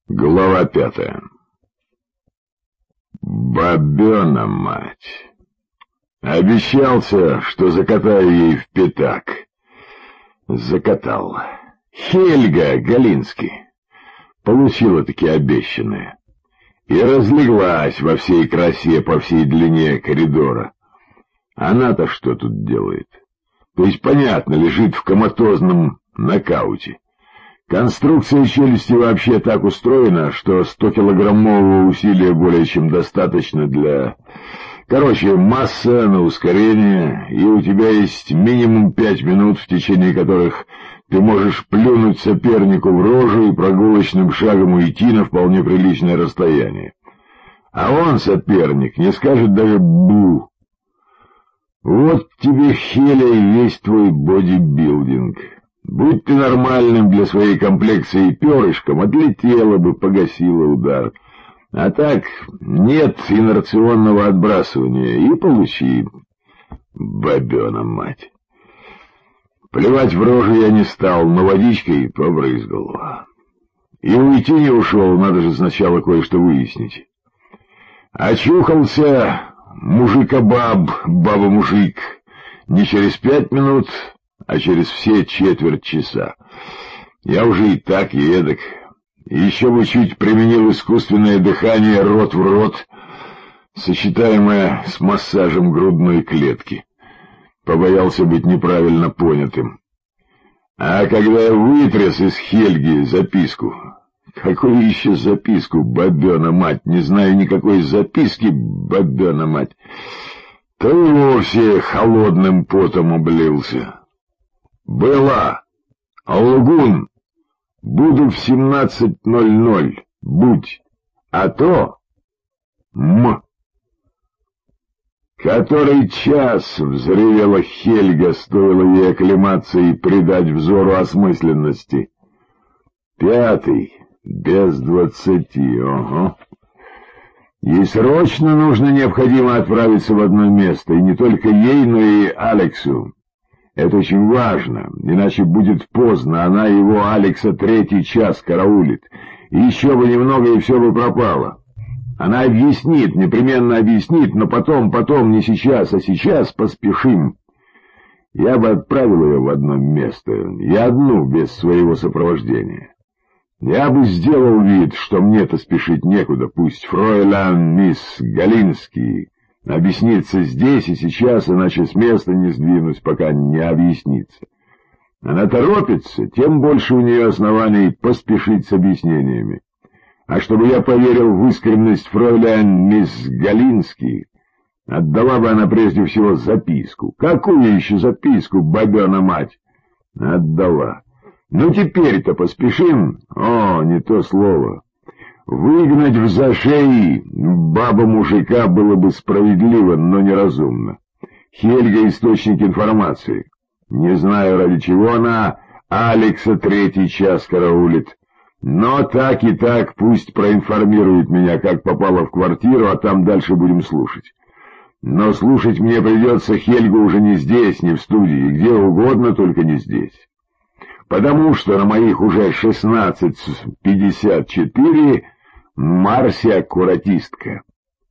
Глава 5. Бабёна мать! Обещался, что закатаю ей в пятак. Закатал. Хельга Галинский получила-таки обещанное и разлеглась во всей красе по всей длине коридора. Она-то что тут делает? То есть, понятно, лежит в коматозном нокауте. Конструкция челюсти вообще так устроена, что 100-килограммового усилия более чем достаточно для... Короче, масса на ускорение, и у тебя есть минимум 5 минут, в течение которых ты можешь плюнуть сопернику в рожу и прогулочным шагом уйти на вполне приличное расстояние. А он, соперник, не скажет даже «бу». Вот тебе, Хеля, и весь твой бодибилдинг. Будь ты нормальным для своей комплекции перышком, отлетела бы, погасила удар. А так нет инерционного отбрасывания, и получи, бабёна мать. Плевать в рожу я не стал, но водичкой побрызгал. И уйти не ушел, надо же сначала кое-что выяснить. Очухался мужика-баб, баба-мужик, не через 5 минут, а через все четверть часа. Я уже и так, и эдак. Еще бы чуть применил искусственное дыхание рот в рот, сочетаемое с массажем грудной клетки. Побоялся быть неправильно понятым. А когда я вытряс из Хельги записку... Какую еще записку, бабёна мать? Не знаю никакой записки, бабёна мать. То и вовсе холодным потом облился. Была. Лгун. Буду в 17:00. Будь. А то... Который час взревела Хельга, стоило ей оклематься и придать взору осмысленности. 5, без 20, ого. Ей срочно необходимо отправиться в одно место, и не только ей, но и Алексу. Это очень важно, иначе будет поздно, она его, Алекса, 3-й час караулит. И еще бы немного, и все бы пропало. Она объяснит, непременно объяснит, но потом, не сейчас, а сейчас поспешим. Я бы отправил ее в одно место, и одну, без своего сопровождения. Я бы сделал вид, что мне-то спешить некуда, пусть фройлян мисс Галинский объяснится здесь и сейчас, иначе с места не сдвинусь, пока не объяснится. Она торопится, тем больше у нее оснований поспешить с объяснениями. А чтобы я поверил в искренность фройлян мисс Галинский, отдала бы она прежде всего записку. Какую еще записку, бабёна мать? Отдала. Ну теперь-то поспешим. О, не то слово. Выгнать в зашей баба-мужика было бы справедливо, но неразумно. Хельга — источник информации. Не знаю, ради чего она Алекса 3-й час караулит. Но так и так пусть проинформирует меня, как попала в квартиру, а там дальше будем слушать. Но слушать мне придется Хельгу уже не здесь, не в студии, где угодно, только не здесь. Потому что на моих уже 16:54 Марся аккуратистка.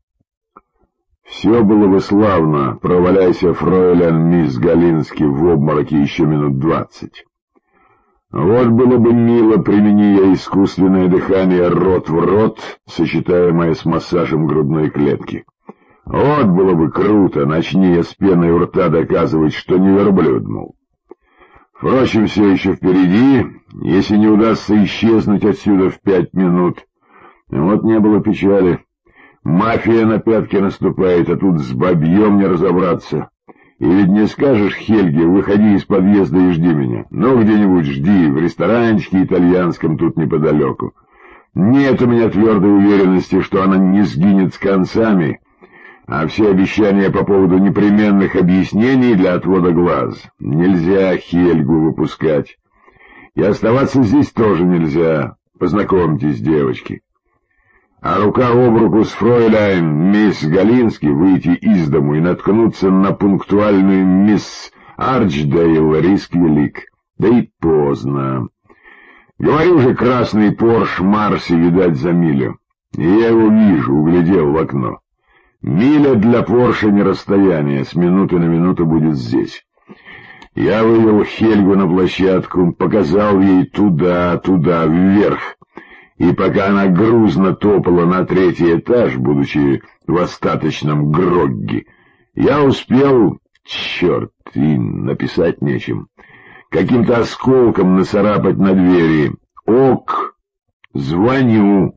Все было бы славно, проваляйся фройлян мисс Галинский в обмороке еще минут 20. Вот было бы мило, примени я искусственное дыхание рот в рот, сочетаемое с массажем грудной клетки. Вот было бы круто, начни я с пеной у рта доказывать, что не верблюд, мол. Впрочем, все еще впереди, если не удастся исчезнуть отсюда в 5 минут. Вот не было печали. Мафия на пятки наступает, а тут с бабьем не разобраться. И ведь не скажешь Хельге: выходи из подъезда и жди меня. Ну, где-нибудь жди, в ресторанчике итальянском тут неподалеку. Нет у меня твердой уверенности, что она не сгинет с концами, а все обещания по поводу непременных объяснений для отвода глаз. Нельзя Хельгу выпускать. И оставаться здесь тоже нельзя. Познакомьтесь, девочки. А рука об руку с фройлян мисс Галинский выйти из дому и наткнуться на пунктуальную мисс Арчдейл — риск велик. Да и поздно. Говорю же, красный Порш Марси, видать, за милю. И я его вижу, углядел в окно. Миля для Порша не расстояние, с минуты на минуту будет здесь. Я вывел Хельгу на площадку, показал ей туда, вверх. И пока она грузно топала на 3-й этаж, будучи в остаточном грогге, я успел, черт, и написать нечем, каким-то осколком нацарапать на двери: «Ок, звоню».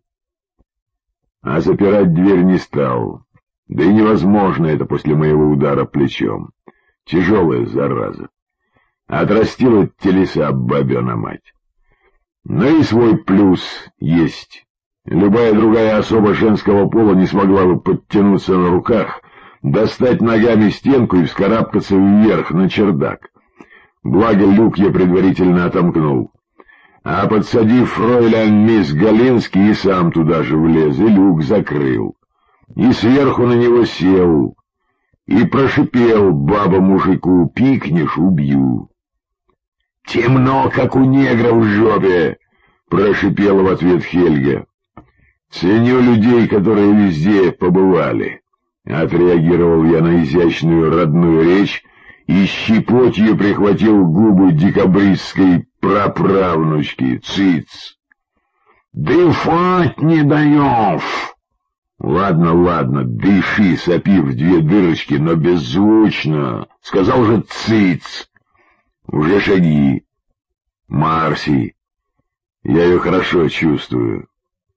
А запирать дверь не стал. Да и невозможно это после моего удара плечом. Тяжелая зараза. Отрастила телеса бабёна мать. Но и свой плюс есть. Любая другая особа женского пола не смогла бы подтянуться на руках, достать ногами стенку и вскарабкаться вверх на чердак. Благо люк я предварительно отомкнул. А подсадив фройлян мисс Галинский, и сам туда же влез, и люк закрыл. И сверху на него сел, и прошипел баба-мужику: «Пикнешь — убью». «Темно, как у негра в жопе», — прошипела в ответ Хельга. «Ценю людей, которые везде побывали», — отреагировал я на изящную родную речь и щепотью прихватил губы декабристской праправнучки. «Циц! Дыхать не даешь!» «Ладно, дыши, сопи в 2 дырочки, но беззвучно. Сказал же циц. Уже шаги. Марси. Я ее хорошо чувствую».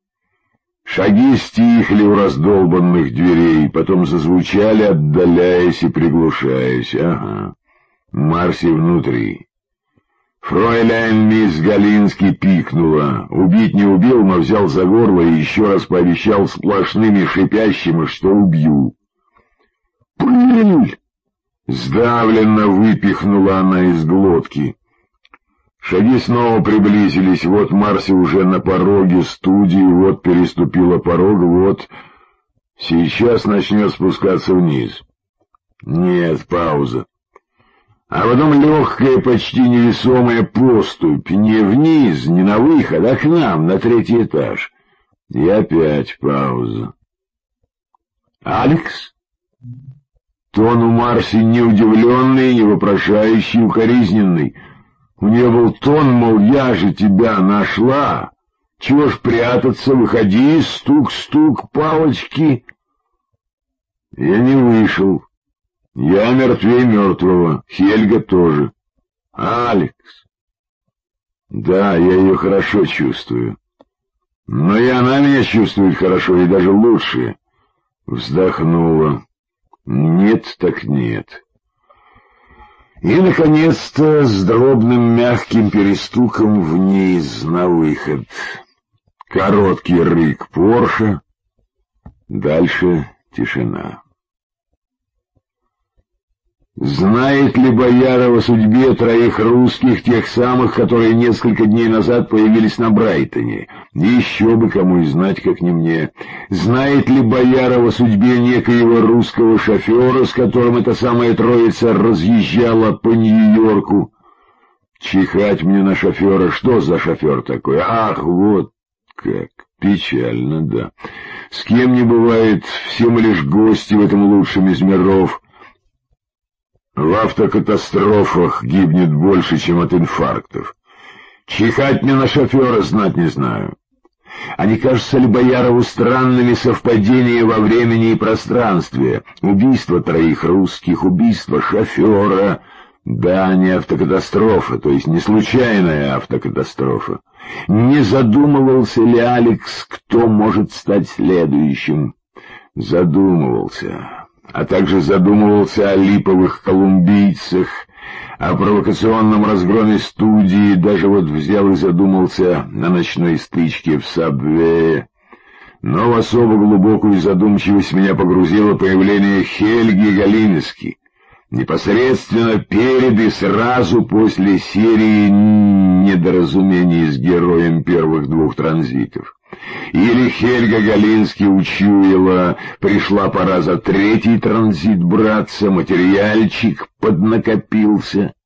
Шаги стихли у раздолбанных дверей, потом зазвучали, отдаляясь и приглушаясь. Ага, Марси внутри. Фройляйн мисс Галинский пикнула. Убить не убил, но взял за горло и еще раз пообещал сплошными шипящими, что убью. «Пыль!» — сдавленно выпихнула она из глотки. Шаги снова приблизились, вот Марси уже на пороге студии, вот переступила порог, вот сейчас начнет спускаться вниз. Нет, пауза. А потом легкая, почти невесомая поступь, не вниз, не на выход, а к нам, на 3-й этаж. И опять пауза. «Алекс?» Тон у Марси не удивленный, не вопрошающий, укоризненный. У нее был тон, мол, я же тебя нашла. Чего ж прятаться, выходи, стук-стук, палочки. Я не вышел. Я мертвее мертвого, Хельга тоже. Алекс. Да, я ее хорошо чувствую. Но и она меня чувствует хорошо, и даже лучше. Вздохнула. Нет так нет. И, наконец-то, с дробным мягким перестуком вниз на выход. Короткий рык Порша. Дальше тишина. Знает ли Бояров о судьбе 3 русских, тех самых, которые несколько дней назад появились на Брайтоне? Еще бы кому и знать, как не мне. Знает ли Бояров о судьбе некоего русского шофера, с которым эта самая троица разъезжала по Нью-Йорку? Чихать мне на шофера. Что за шофер такой? Ах, вот как. Печально, да. С кем не бывает, все мы лишь гости в этом лучшем из миров. В автокатастрофах гибнет больше, чем от инфарктов. Чихать мне на шофера, знать не знаю. А не кажется ли Боярову странными совпадения во времени и пространстве? Убийство 3 русских, убийство шофера. Да, не автокатастрофа, то есть не случайная автокатастрофа. Не задумывался ли Алекс, кто может стать следующим? Задумывался. А также задумывался о липовых колумбийцах, о провокационном разгроме студии, даже вот взял и задумался на ночной стычке в Сабвее. Но в особо глубокую задумчивость меня погрузило появление Хельги Галински, непосредственно перед и сразу после серии недоразумений с героем первых 2 транзитов. Или Хельга Галинский учуяла, пришла пора за 3-й транзит браться, материальчик поднакопился.